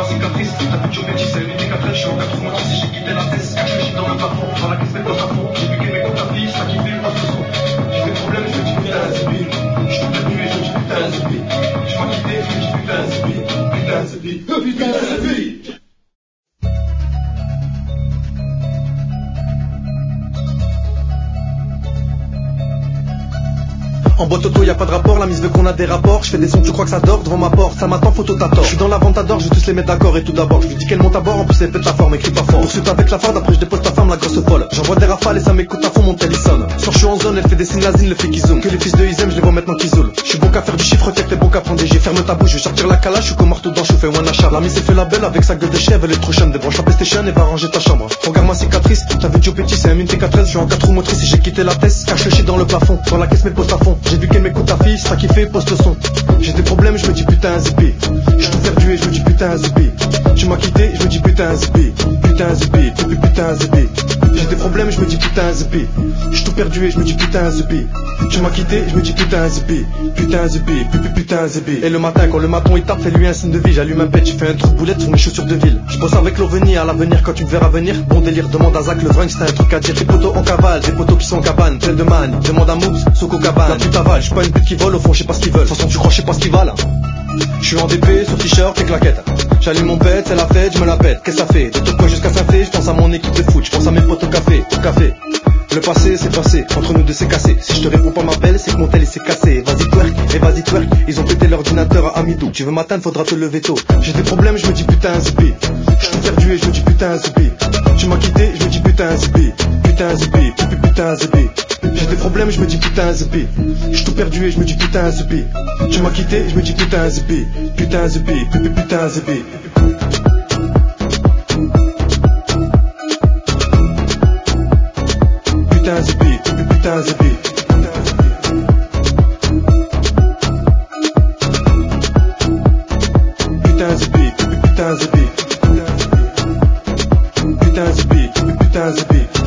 cicatrice. T'as vu Joe Petit, c'est l'unique après, je suis en 86, j'ai quitté la tête, caché, je suis dans le plafond, dans la caisse, mais pas à fond. J'ai piqué mes comptes à vie, ça qui fait le poste son. J'ai des problèmes, je me dis putain, Zibi. Je suis perdu et je me dis putain, Zibi. Tu m'as quitté, je me dis putain, Zibi. Putain, Zibi. Putain, Zibi. En boîte auto y'a pas de rapport, la mise veut qu'on a des rapports. Je fais des sons, tu crois que ça dort devant ma porte. Ça m'attend, photo t'attends. Je suis dans la vente à d'or, je vais tous les mettre d'accord. Et tout d'abord, je lui dis qu'elle monte à bord. En plus elle pète la forme, écrit pas fort. Poursuite avec la Ford, après je dépose ta femme, la grosse folle. J'envoie des rafales et ça m'écoute à fond, mon tel il sonne. Sur je suis en zone, elle fait des signes lazines, le fait qu'ils zoom. Que les fils de Izem, je les vois maintenant qu'ils zoulent. Je suis bon qu'à faire du chiffre, t'es bon qu'à prendre des jets. Ferme ta bouche, je vais sortir la calache, je suis comme marteau dans, je fais one achat. La mise s'est fait la belle avec sa gueule de chèvre, elle est trop chum. Débranche la PlayStation et va ranger ta chambre. Regarde ma cicatrice, t'as vu Joe Petit, c'est un MT413, je suis en 4 roues motrices et j'ai quitté la tête. Cache le shit dans le plafond, dans la caisse mes postes à fond. J'ai vu qu'elle m'écoute ta fille, ça qui fait poste le son. J'ai des problèmes, je me dis putain Zippy. J'suis tout perdu et je me dis putain Zippy. Tu m'as quitté, je me dis putain Zippy. Putain Zippy, putain Zippy. J'ai des problèmes, je me dis putain Zippy. J'suis tout perdu et je me dis putain Zippy. Tu m'as quitté, je me dis putain Zippy. Putain Zippy, putain Zippy. Et le matin, quand le maton il tape, fais-lui un signe de vie. J'allume un pet, j'ai fait un trou de boulette sur mes chaussures de ville. Je bosse avec l'OVNI à l'avenir quand tu me verras venir. Bon délire, demande à Zach le Vringue, c'est un truc à dire. Des poteaux en cavale, des poteaux qui sont en cabane, plein de man. Demande à Moves, Soko Cabane. La pute avale, j'suis pas une pute qui vole, au fond, je sais pas ce qu'ils veulent. De toute façon, tu crois, je sais pas ce qu'ils valent. Je suis en DP, sur t-shirt et claquettes. J'allume mon pet, c'est la fête, je me la pète. Qu'est-ce que ça fait? De tout quoi jusqu'à ça fait, je pense à mon équipe de foot, je pense à mes potes au café, Le passé, c'est passé, entre nous deux c'est cassé. Si je te réponds pas ma belle, c'est que mon tel il s'est cassé. Vas-y twerk, et vas-y twerk. Ils ont pété l'ordinateur à Amidou. Tu veux m'atteindre, faudra te lever tôt. J'ai des problèmes, je me dis putain Zippy. J'suis perdu et je me dis putain Zippy. Tu m'as quitté, je me dis putain Zippy. Putain Zippy, putain Zippy. J'ai des problèmes, je me dis putain Zippy. J'suis tout perdu et je me dis putain Zippy. Tu m'as quitté, je me dis putain Zippy. Putain Zippy, putain Zippy. Putain Zippy, putain Zippy. Putain Zippy, putain Zippy. Putain Zippy, putain Zippy.